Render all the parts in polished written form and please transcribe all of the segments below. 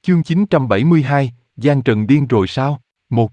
Chương 972, Giang Trần điên rồi sao? 1.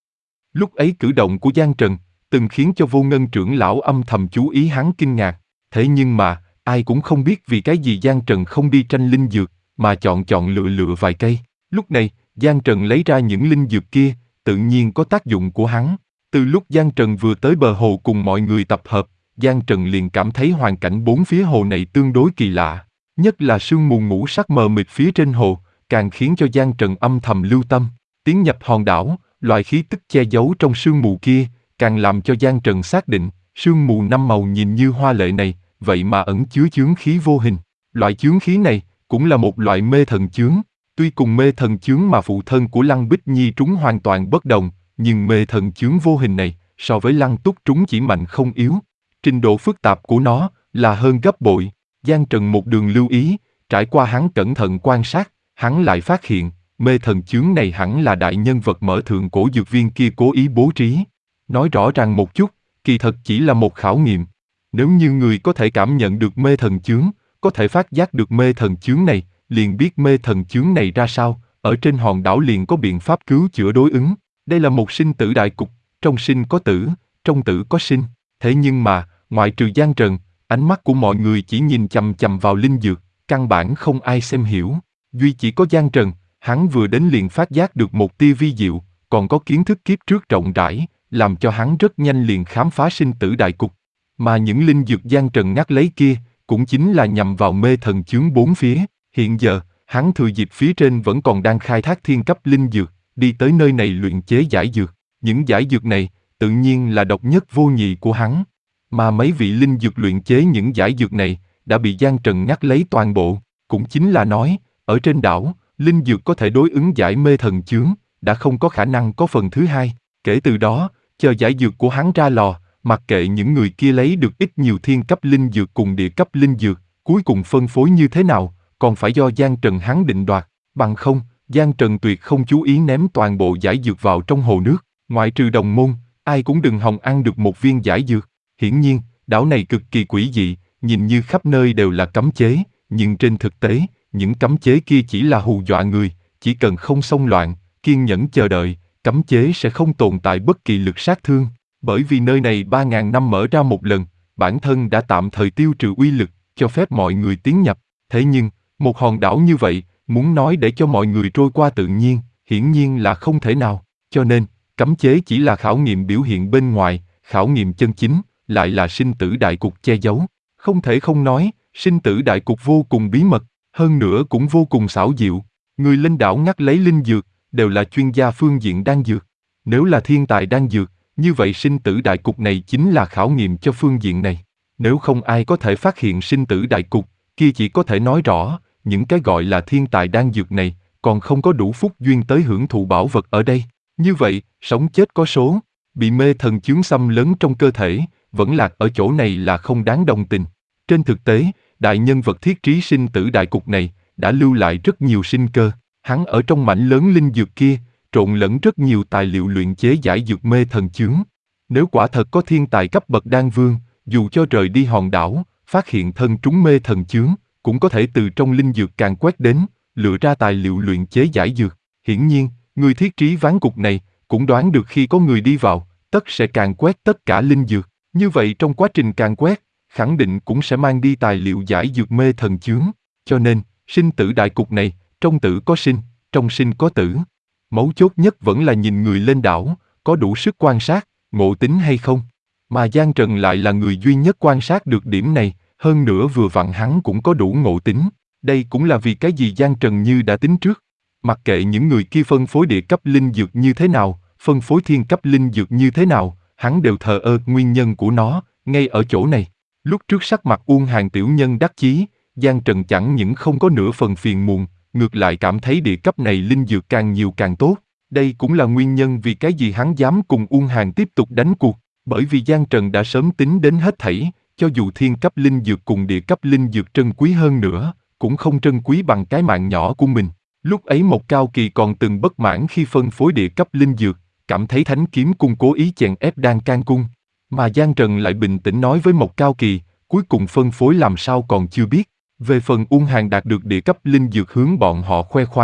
Lúc ấy cử động của Giang Trần, từng khiến cho Vô Ngân trưởng lão âm thầm chú ý hắn kinh ngạc. Thế nhưng mà, ai cũng không biết vì cái gì Giang Trần không đi tranh linh dược, mà chọn lựa vài cây. Lúc này, Giang Trần lấy ra những linh dược kia, tự nhiên có tác dụng của hắn. Từ lúc Giang Trần vừa tới bờ hồ cùng mọi người tập hợp, Giang Trần liền cảm thấy hoàn cảnh bốn phía hồ này tương đối kỳ lạ. Nhất là sương mù ngũ sắc mờ mịt phía trên hồ, càng khiến cho Giang Trần âm thầm lưu tâm. Tiến nhập hòn đảo, loại khí tức che giấu trong sương mù kia, càng làm cho Giang Trần xác định, sương mù năm màu nhìn như hoa lệ này, vậy mà ẩn chứa chướng khí vô hình. Loại chướng khí này, cũng là một loại mê thần chướng. Tuy cùng mê thần chướng mà phụ thân của Lăng Bích Nhi trúng hoàn toàn bất đồng, nhưng mê thần chướng vô hình này, so với Lăng Túc trúng chỉ mạnh không yếu. Trình độ phức tạp của nó, là hơn gấp bội. Giang Trần một đường lưu ý, trải qua hắn cẩn thận quan sát, hắn lại phát hiện, mê thần chướng này hẳn là đại nhân vật mở thượng cổ dược viên kia cố ý bố trí. Nói rõ ràng một chút, kỳ thật chỉ là một khảo nghiệm. Nếu như người có thể cảm nhận được mê thần chướng, có thể phát giác được mê thần chướng này, liền biết mê thần chướng này ra sao, ở trên hòn đảo liền có biện pháp cứu chữa đối ứng. Đây là một sinh tử đại cục, trong sinh có tử, trong tử có sinh. Thế nhưng mà, ngoại trừ Giang Trần, ánh mắt của mọi người chỉ nhìn chằm chằm vào linh dược, căn bản không ai xem hiểu. Duy chỉ có Giang Trần, hắn vừa đến liền phát giác được một tia vi diệu, còn có kiến thức kiếp trước rộng rãi, làm cho hắn rất nhanh liền khám phá sinh tử đại cục. Mà những linh dược Giang Trần ngắt lấy kia, cũng chính là nhằm vào mê thần chướng bốn phía. Hiện giờ, hắn thừa dịp phía trên vẫn còn đang khai thác thiên cấp linh dược, đi tới nơi này luyện chế giải dược. Những giải dược này, tự nhiên là độc nhất vô nhị của hắn. Mà mấy vị linh dược luyện chế những giải dược này, đã bị Giang Trần ngắt lấy toàn bộ. Cũng chính là nói, ở trên đảo, linh dược có thể đối ứng giải mê thần chướng, đã không có khả năng có phần thứ hai. Kể từ đó, chờ giải dược của hắn ra lò, mặc kệ những người kia lấy được ít nhiều thiên cấp linh dược cùng địa cấp linh dược, cuối cùng phân phối như thế nào, còn phải do Giang Trần hắn định đoạt. Bằng không, Giang Trần tuyệt không chú ý ném toàn bộ giải dược vào trong hồ nước. Ngoại trừ đồng môn, ai cũng đừng hòng ăn được một viên giải dược. Hiển nhiên, đảo này cực kỳ quỷ dị, nhìn như khắp nơi đều là cấm chế, nhưng trên thực tế, những cấm chế kia chỉ là hù dọa người, chỉ cần không xông loạn, kiên nhẫn chờ đợi, cấm chế sẽ không tồn tại bất kỳ lực sát thương. Bởi vì nơi này 3.000 năm mở ra một lần, bản thân đã tạm thời tiêu trừ uy lực, cho phép mọi người tiến nhập. Thế nhưng, một hòn đảo như vậy, muốn nói để cho mọi người trôi qua tự nhiên, hiển nhiên là không thể nào. Cho nên, cấm chế chỉ là khảo nghiệm biểu hiện bên ngoài, khảo nghiệm chân chính, lại là sinh tử đại cục che giấu. Không thể không nói, sinh tử đại cục vô cùng bí mật, hơn nữa cũng vô cùng xảo diệu. Người lên đảo ngắt lấy linh dược, đều là chuyên gia phương diện đan dược. Nếu là thiên tài đan dược, như vậy sinh tử đại cục này chính là khảo nghiệm cho phương diện này. Nếu không ai có thể phát hiện sinh tử đại cục, kia chỉ có thể nói rõ, những cái gọi là thiên tài đan dược này, còn không có đủ phúc duyên tới hưởng thụ bảo vật ở đây. Như vậy, sống chết có số, bị mê thần chướng xâm lấn trong cơ thể, vẫn lạc ở chỗ này là không đáng đồng tình. Trên thực tế, đại nhân vật thiết trí sinh tử đại cục này, đã lưu lại rất nhiều sinh cơ. Hắn ở trong mảnh lớn linh dược kia, trộn lẫn rất nhiều tài liệu luyện chế giải dược mê thần chướng. Nếu quả thật có thiên tài cấp bậc đan vương, dù cho rời đi hòn đảo, phát hiện thân trúng mê thần chướng, cũng có thể từ trong linh dược càn quét đến, lựa ra tài liệu luyện chế giải dược. Hiển nhiên, người thiết trí ván cục này, cũng đoán được khi có người đi vào, tất sẽ càn quét tất cả linh dược. Như vậy trong quá trình càn quét, khẳng định cũng sẽ mang đi tài liệu giải dược mê thần chướng. Cho nên, sinh tử đại cục này, trong tử có sinh, trong sinh có tử. Mấu chốt nhất vẫn là nhìn người lên đảo, có đủ sức quan sát, ngộ tính hay không. Mà Giang Trần lại là người duy nhất quan sát được điểm này, hơn nữa vừa vặn hắn cũng có đủ ngộ tính. Đây cũng là vì cái gì Giang Trần như đã tính trước. Mặc kệ những người kia phân phối địa cấp linh dược như thế nào, phân phối thiên cấp linh dược như thế nào, hắn đều thờ ơ nguyên nhân của nó, ngay ở chỗ này. Lúc trước sắc mặt Uông Hàn tiểu nhân đắc chí, Giang Trần chẳng những không có nửa phần phiền muộn, ngược lại cảm thấy địa cấp này linh dược càng nhiều càng tốt. Đây cũng là nguyên nhân vì cái gì hắn dám cùng Uông Hàn tiếp tục đánh cuộc, bởi vì Giang Trần đã sớm tính đến hết thảy, cho dù thiên cấp linh dược cùng địa cấp linh dược trân quý hơn nữa, cũng không trân quý bằng cái mạng nhỏ của mình. Lúc ấy Mộc Cao Kỳ còn từng bất mãn khi phân phối địa cấp linh dược, cảm thấy Thánh Kiếm Cung cố ý chèn ép Đan Can Cung. Mà Giang Trần lại bình tĩnh nói với Mộc Cao Kỳ, cuối cùng phân phối làm sao còn chưa biết. Về phần Uông Hàn đạt được địa cấp linh dược hướng bọn họ khoe khoang,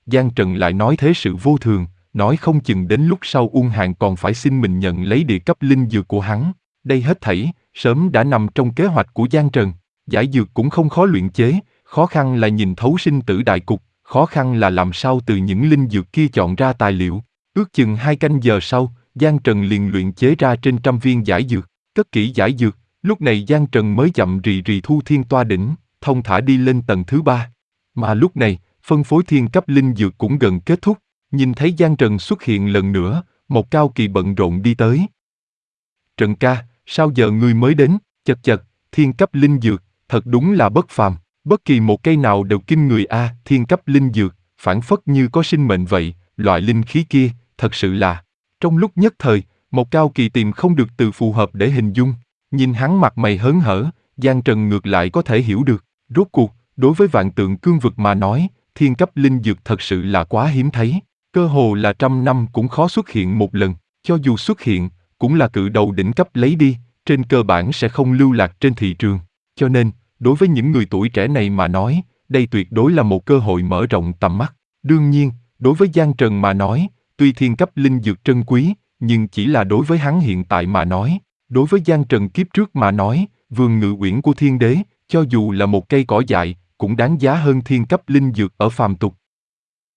Giang Trần lại nói thế sự vô thường, nói không chừng đến lúc sau Uông Hàn còn phải xin mình nhận lấy địa cấp linh dược của hắn. Đây hết thảy, sớm đã nằm trong kế hoạch của Giang Trần. Giải dược cũng không khó luyện chế, khó khăn là nhìn thấu sinh tử đại cục, khó khăn là làm sao từ những linh dược kia chọn ra tài liệu. Ước chừng 2 canh giờ sau, Giang Trần liền luyện chế ra trên 100 viên giải dược, cất kỹ giải dược, lúc này Giang Trần mới chậm rì rì thu thiên toa đỉnh, thông thả đi lên tầng thứ 3. Mà lúc này, phân phối thiên cấp linh dược cũng gần kết thúc, nhìn thấy Giang Trần xuất hiện lần nữa, một cao kỳ bận rộn đi tới. Trần ca, sao giờ ngươi mới đến? Chật chật, thiên cấp linh dược, thật đúng là bất phàm, bất kỳ một cây nào đều kinh người a. Thiên cấp linh dược, phảng phất như có sinh mệnh vậy, loại linh khí kia, thật sự là. Trong lúc nhất thời, một cao kỳ tìm không được từ phù hợp để hình dung, nhìn hắn mặt mày hớn hở, Giang Trần ngược lại có thể hiểu được, rốt cuộc, đối với vạn tượng cương vực mà nói, thiên cấp linh dược thật sự là quá hiếm thấy, cơ hồ là 100 năm cũng khó xuất hiện một lần, cho dù xuất hiện, cũng là cự đầu đỉnh cấp lấy đi, trên cơ bản sẽ không lưu lạc trên thị trường. Cho nên, đối với những người tuổi trẻ này mà nói, đây tuyệt đối là một cơ hội mở rộng tầm mắt. Đương nhiên, đối với Giang Trần mà nói, tuy thiên cấp linh dược trân quý, nhưng chỉ là đối với hắn hiện tại mà nói. Đối với Giang Trần kiếp trước mà nói, vườn ngự uyển của thiên đế, cho dù là một cây cỏ dại, cũng đáng giá hơn thiên cấp linh dược ở phàm tục.